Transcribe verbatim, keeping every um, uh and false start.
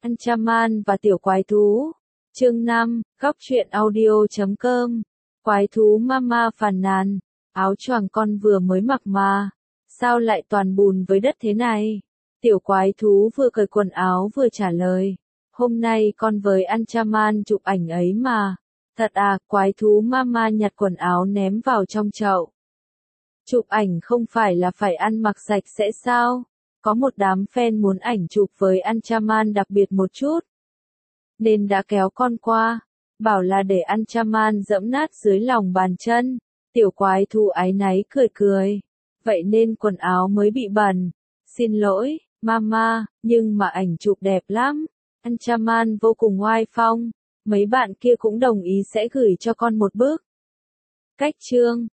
Anchaman và tiểu quái thú. Chương năm, góc truyện audio chấm com. Quái thú mama phàn nàn, áo choàng con vừa mới mặc mà, sao lại toàn bùn với đất thế này? Tiểu quái thú vừa cởi quần áo vừa trả lời, hôm nay con với Anchaman chụp ảnh ấy mà. Thật à? Quái thú mama nhặt quần áo ném vào trong chậu. Chụp ảnh không phải là phải ăn mặc sạch sẽ sao? Có một đám fan muốn ảnh chụp với Anchaman đặc biệt một chút, nên đã kéo con qua, bảo là để Anchaman dẫm nát dưới lòng bàn chân. Tiểu quái thú áy náy cười cười, vậy nên quần áo mới bị bẩn. Xin lỗi, mama, nhưng mà ảnh chụp đẹp lắm. Anchaman vô cùng oai phong, mấy bạn kia cũng đồng ý sẽ gửi cho con một bức. Cách chương